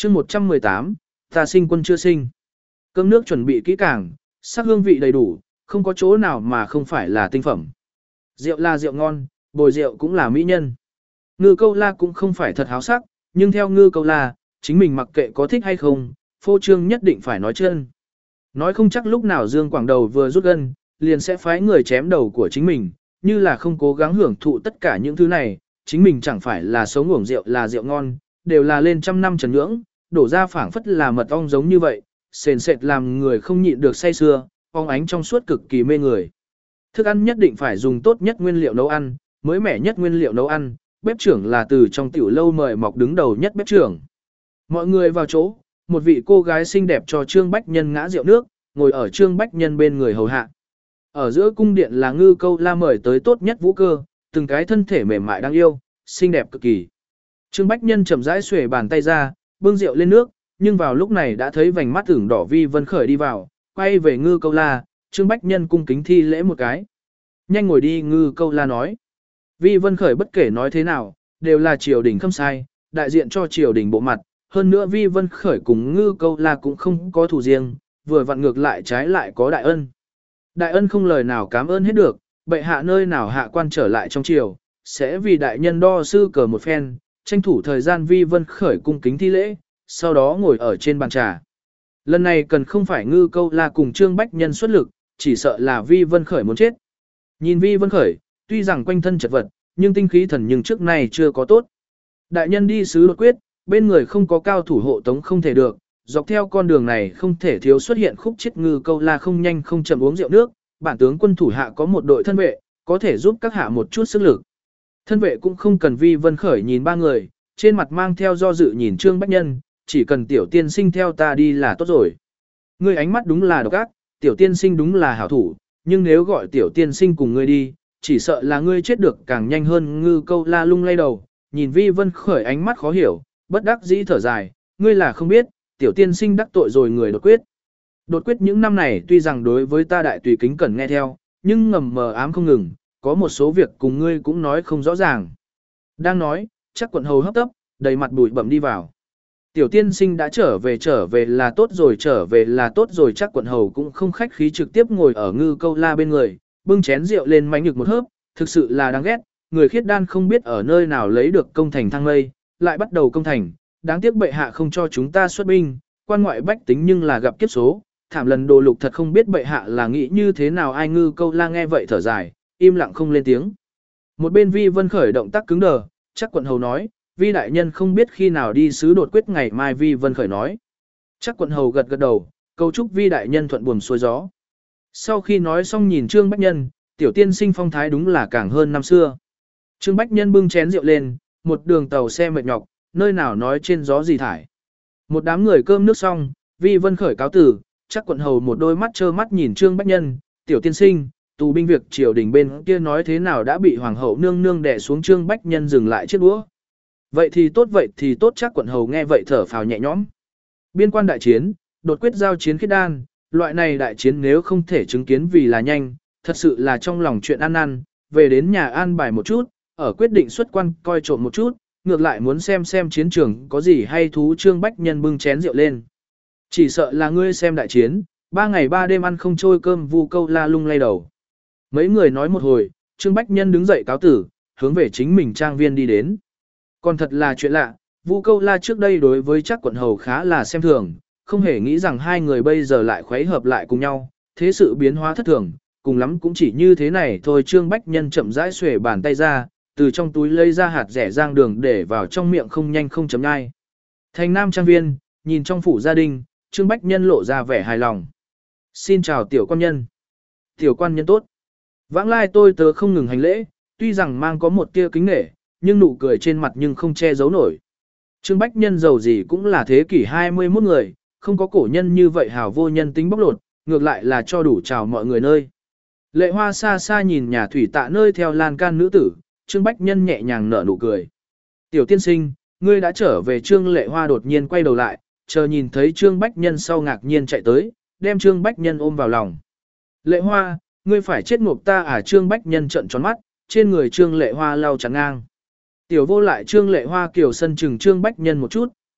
chương 118, ta sinh quân chưa sinh. Cơm nước chuẩn bị kỹ càng, sắc hương vị đầy đủ, không có chỗ nào mà không phải là tinh phẩm. Rượu là rượu ngon, bồi rượu cũng là mỹ nhân. Ngư Câu La cũng không phải thật háo sắc, nhưng theo Ngư Câu La, chính mình mặc kệ có thích hay không, phô trương nhất định phải nói chân. Nói không chắc lúc nào Dương Quảng Đầu vừa rút gân, liền sẽ phái người chém đầu của chính mình, như là không cố gắng hưởng thụ tất cả những thứ này, chính mình chẳng phải là sống uổng rượu là rượu ngon, đều là lên trăm năm trần nhưỡng, đổ ra phảng phất là mật ong giống như vậy, sền sệt làm người không nhịn được say sưa, ong ánh trong suốt cực kỳ mê người. Thức ăn nhất định phải dùng tốt nhất nguyên liệu nấu ăn, mới mẻ nhất nguyên liệu nấu ăn, bếp trưởng là từ trong tiểu lâu mời mọc đứng đầu nhất bếp trưởng. Mọi người vào chỗ, một vị cô gái xinh đẹp cho Trương Bách Nhân ngã rượu nước, ngồi ở Trương Bách Nhân bên người hầu hạ. Ở giữa cung điện là Ngư Câu La mời tới tốt nhất vũ cơ, từng cái thân thể mềm mại đáng yêu, xinh đẹp cực kỳ. Trương Bách Nhân chậm rãi xuề bàn tay ra, bưng rượu lên nước, nhưng vào lúc này đã thấy vành mắt ửng đỏ Vi Vân Khởi đi vào, quay về Ngư Câu La, Trương Bách Nhân cung kính thi lễ một cái. Nhanh ngồi đi, Ngư Câu La nói. Vi Vân Khởi bất kể nói thế nào, đều là triều đình khâm sai, đại diện cho triều đình bộ mặt, hơn nữa Vi Vân Khởi cùng Ngư Câu La cũng không có thù riêng, vừa vặn ngược lại trái lại có đại ân. Đại ân không lời nào cảm ơn hết được, bệ hạ nơi nào hạ quan trở lại trong triều, sẽ vì đại nhân đo sư cờ một phen, tranh thủ thời gian Vi Vân Khởi cung kính thi lễ, sau đó ngồi ở trên bàn trà. Lần này cần không phải Ngư Câu La cùng Trương Bách Nhân xuất lực, chỉ sợ là Vi Vân Khởi muốn chết. Nhìn Vi Vân Khởi, tuy rằng quanh thân chật vật, nhưng tinh khí thần nhưng trước nay chưa có tốt. Đại nhân đi sứ đột quyết, bên người không có cao thủ hộ tống không thể được, dọc theo con đường này không thể thiếu xuất hiện khúc chết. Ngư Câu La không nhanh không chậm uống rượu nước, bản tướng quân thủ hạ có một đội thân vệ, có thể giúp các hạ một chút sức lực. Thân vệ cũng không cần Vi Vân Khởi nhìn ba người, trên mặt mang theo do dự nhìn Trương Bách Nhân, chỉ cần tiểu tiên sinh theo ta đi là tốt rồi. Ngươi ánh mắt đúng là độc ác, tiểu tiên sinh đúng là hảo thủ, nhưng nếu gọi tiểu tiên sinh cùng ngươi đi, chỉ sợ là ngươi chết được càng nhanh hơn. Ngư Câu La lung lay đầu, nhìn Vi Vân Khởi ánh mắt khó hiểu, bất đắc dĩ thở dài, ngươi là không biết, tiểu tiên sinh đắc tội rồi người đột quyết. Đột quyết những năm này tuy rằng đối với ta đại tùy kính cẩn nghe theo, nhưng ngầm mờ ám không ngừng, có một số việc cùng ngươi cũng nói không rõ ràng. Đang nói, chắc quận hầu hấp tấp, đầy mặt bụi bặm đi vào. Tiểu tiên sinh đã trở về là tốt rồi, trở về là tốt rồi. Chắc quận hầu cũng không khách khí trực tiếp ngồi ở Ngư Câu La bên người, bưng chén rượu lên mánh nhực một hớp, thực sự là đáng ghét, người khiết đan không biết ở nơi nào lấy được công thành thăng mây, lại bắt đầu công thành, đáng tiếc bệ hạ không cho chúng ta xuất binh, quan ngoại bách tính nhưng là gặp kiếp số, thảm lần đồ lục thật không biết bệ hạ là nghĩ như thế nào. Ai Ngư Câu La nghe vậy thở dài, im lặng không lên tiếng. Một bên Vi Vân Khởi động tác cứng đờ, chắc quận hầu nói, Vi đại nhân không biết khi nào đi sứ đột quyết. Ngày mai. Vi Vân Khởi nói. Chắc quận hầu gật gật đầu, cầu chúc Vi đại nhân thuận buồm xuôi gió. Sau khi nói xong nhìn Trương Bách Nhân, tiểu tiên sinh phong thái đúng là càng hơn năm xưa. Trương Bách Nhân bưng chén rượu lên, một đường tàu xe mệt nhọc, nơi nào nói trên gió gì thải. Một đám người cơm nước xong, Vi Vân Khởi cáo tử, chắc quận hầu một đôi mắt trơ mắt nhìn Trương Bách Nhân, tiểu tiên sinh, tù binh việc triều đình bên kia nói thế nào đã bị hoàng hậu nương nương đè xuống. Trương Bách Nhân dừng lại chiếc đũa. Vậy thì tốt. Chắc quận hầu nghe vậy thở phào nhẹ nhõm. Biên quan đại chiến, đột quyết giao chiến khiết đan, loại này đại chiến nếu không thể chứng kiến vì là nhanh, thật sự là trong lòng chuyện ăn năn, về đến nhà an bài một chút, ở quyết định xuất quan coi trộm một chút, ngược lại muốn xem chiến trường có gì hay thú. Trương Bách Nhân bưng chén rượu lên. Chỉ sợ là ngươi xem đại chiến, 3 ngày 3 đêm ăn không trôi cơm. Vu Câu La lung lay đầu. Mấy người nói một hồi, Trương Bách Nhân đứng dậy cáo tử, hướng về chính mình trang viên đi đến. Còn thật là chuyện lạ, Vu Câu La trước đây đối với chắc quận hầu khá là xem thường, không hề nghĩ rằng hai người bây giờ lại khuấy hợp lại cùng nhau, thế sự biến hóa thất thường, cùng lắm cũng chỉ như thế này thôi. Trương Bách Nhân chậm rãi xuề bàn tay ra, từ trong túi lấy ra hạt rẻ rang đường để vào trong miệng không nhanh không chấm nhai. Thành Nam trang viên, nhìn trong phủ gia đình, Trương Bách Nhân lộ ra vẻ hài lòng. Xin chào tiểu quan nhân. Tiểu quan nhân tốt. Vãng lai tôi tớ không ngừng hành lễ, tuy rằng mang có một tia kính nể, nhưng nụ cười trên mặt nhưng không che giấu nổi. Trương Bách Nhân giàu gì cũng là thế kỷ 21 người, không có cổ nhân như vậy hào vô nhân tính bóc lột, ngược lại là cho đủ chào mọi người nơi. Lệ Hoa xa xa nhìn nhà thủy tạ nơi theo lan can nữ tử, Trương Bách Nhân nhẹ nhàng nở nụ cười. Tiểu tiên sinh, ngươi đã trở về. Trương Lệ Hoa đột nhiên quay đầu lại, chờ nhìn thấy Trương Bách Nhân sau ngạc nhiên chạy tới, đem Trương Bách Nhân ôm vào lòng. Lệ Hoa, ngươi phải chết ngộp ta à? Trương Bách Nhân trợn tròn mắt, trên người Trương Lệ Hoa lau chắn ngang. Tiểu vô lại Trương Lệ Hoa kiều sân chừng Trương Bách Nhân một chút,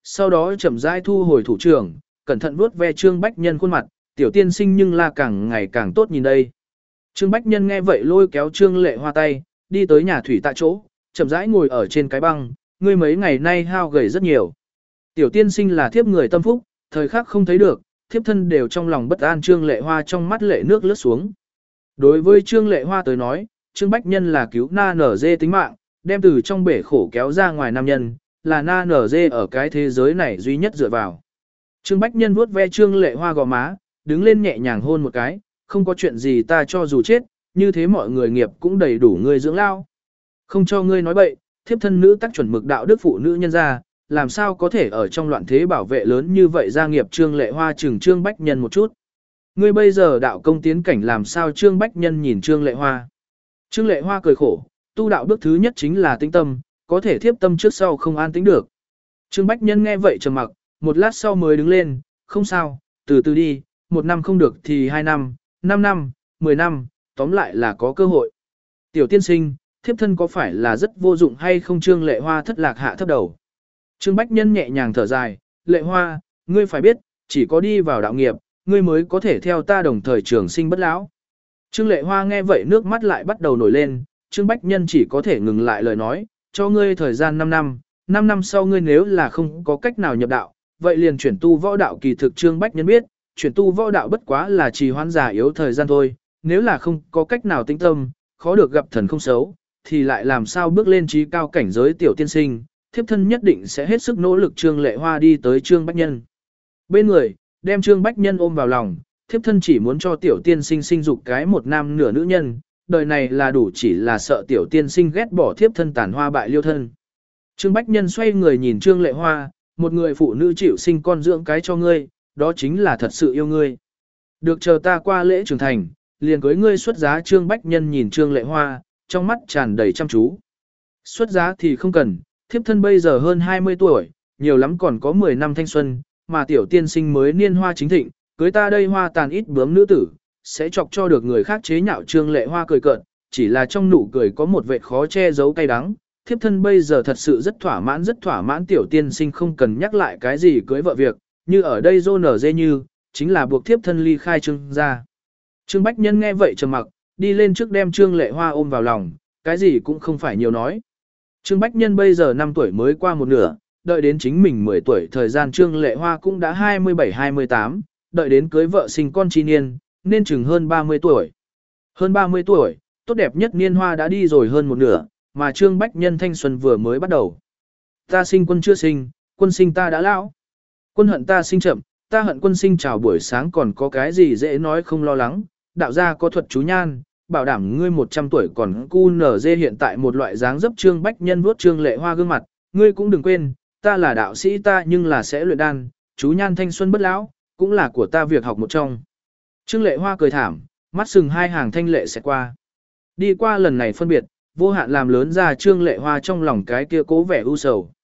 sau đó chậm rãi thu hồi thủ trưởng, cẩn thận vuốt ve Trương Bách Nhân khuôn mặt, tiểu tiên sinh nhưng là càng ngày càng tốt nhìn đây. Trương Bách Nhân nghe vậy lôi kéo Trương Lệ Hoa tay, đi tới nhà thủy tại chỗ, chậm rãi ngồi ở trên cái băng, ngươi mấy ngày nay hao gầy rất nhiều. Tiểu tiên sinh là thiếp người tâm phúc, thời khắc không thấy được, thiếp thân đều trong lòng bất an. Trương Lệ Hoa trong mắt lệ nước lướt xuống. Đối với Trương Lệ Hoa tới nói, Trương Bách Nhân là cứu na nở dê tính mạng, đem từ trong bể khổ kéo ra ngoài nam nhân, là na nở dê ở cái thế giới này duy nhất dựa vào. Trương Bách Nhân vuốt ve Trương Lệ Hoa gò má, đứng lên nhẹ nhàng hôn một cái, không có chuyện gì ta cho dù chết, như thế mọi người nghiệp cũng đầy đủ ngươi dưỡng lao. Không cho ngươi nói bậy, thiếp thân nữ tác chuẩn mực đạo đức phụ nữ nhân gia, làm sao có thể ở trong loạn thế bảo vệ lớn như vậy gia nghiệp. Trương Lệ Hoa chừng Trương Bách Nhân một chút. Ngươi bây giờ đạo công tiến cảnh làm sao? Trương Bách Nhân nhìn Trương Lệ Hoa. Trương Lệ Hoa cười khổ, tu đạo bước thứ nhất chính là tĩnh tâm, có thể thiếp tâm trước sau không an tĩnh được. Trương Bách Nhân nghe vậy trầm mặc, một lát sau mới đứng lên, không sao, từ từ đi, 1 năm không được thì 2 năm, 5 năm, 10 năm, tóm lại là có cơ hội. Tiểu tiên sinh, thiếp thân có phải là rất vô dụng hay không? Trương Lệ Hoa thất lạc hạ thấp đầu. Trương Bách Nhân nhẹ nhàng thở dài, Lệ Hoa, ngươi phải biết, chỉ có đi vào đạo nghiệp, ngươi mới có thể theo ta đồng thời trường sinh bất lão. Trương Lệ Hoa nghe vậy nước mắt lại bắt đầu nổi lên, Trương Bách Nhân chỉ có thể ngừng lại lời nói, cho ngươi thời gian 5 năm, 5 năm sau ngươi nếu là không có cách nào nhập đạo, vậy liền chuyển tu võ đạo. Kỳ thực Trương Bách Nhân biết, chuyển tu võ đạo bất quá là trì hoãn giả yếu thời gian thôi, nếu là không có cách nào tĩnh tâm, khó được gặp thần không xấu, thì lại làm sao bước lên trí cao cảnh giới. Tiểu tiên sinh, thiếp thân nhất định sẽ hết sức nỗ lực. Trương Lệ Hoa đi tới Trương Bách Nhân bên người, đem Trương Bách Nhân ôm vào lòng, thiếp thân chỉ muốn cho tiểu tiên sinh sinh dục cái một nam nửa nữ nhân, đời này là đủ, chỉ là sợ tiểu tiên sinh ghét bỏ thiếp thân tàn hoa bại liêu thân. Trương Bách Nhân xoay người nhìn Trương Lệ Hoa, một người phụ nữ chịu sinh con dưỡng cái cho ngươi, đó chính là thật sự yêu ngươi. Được, chờ ta qua lễ trưởng thành, liền cưới ngươi xuất giá. Trương Bách Nhân nhìn Trương Lệ Hoa, trong mắt tràn đầy chăm chú. Xuất giá thì không cần, thiếp thân bây giờ hơn 20 tuổi, nhiều lắm còn có 10 năm thanh xuân, mà tiểu tiên sinh mới niên hoa chính thịnh, cưới ta đây hoa tàn ít bướm nữ tử, sẽ chọc cho được người khác chế nhạo. Trương Lệ Hoa cười cợt, chỉ là trong nụ cười có một vệt khó che giấu cay đắng. Thiếp thân bây giờ thật sự rất thỏa mãn. Tiểu tiên sinh không cần nhắc lại cái gì cưới vợ việc, như ở đây dô nở dê như, chính là buộc thiếp thân ly khai Trương gia. Trương Bách Nhân nghe vậy trầm mặc, đi lên trước đem Trương Lệ Hoa ôm vào lòng, cái gì cũng không phải nhiều nói. Trương Bách Nhân bây giờ 5 tuổi mới qua một nửa, đợi đến chính mình 10 tuổi thời gian Trương Lệ Hoa cũng đã 27-28, đợi đến cưới vợ sinh con chi niên, nên chừng hơn 30 tuổi. Hơn 30 tuổi, tốt đẹp nhất niên hoa đã đi rồi hơn một nửa, mà Trương Bách Nhân thanh xuân vừa mới bắt đầu. Ta sinh quân chưa sinh, quân sinh ta đã lão. Quân hận ta sinh chậm, ta hận quân sinh. Chào buổi sáng còn có cái gì dễ nói không lo lắng, đạo gia có thuật chú nhan, bảo đảm ngươi 100 tuổi còn cu nở dê hiện tại một loại dáng dấp. Trương Bách Nhân vuốt Trương Lệ Hoa gương mặt, ngươi cũng đừng quên, ta là đạo sĩ ta nhưng là sẽ luyện đan, chú nhan thanh xuân bất lão, cũng là của ta việc học một trong. Trương Lệ Hoa cười thảm, mắt sừng hai hàng thanh lệ sẽ qua. Đi qua lần này phân biệt, vô hạn làm lớn ra Trương Lệ Hoa trong lòng cái kia cố vẻ u sầu.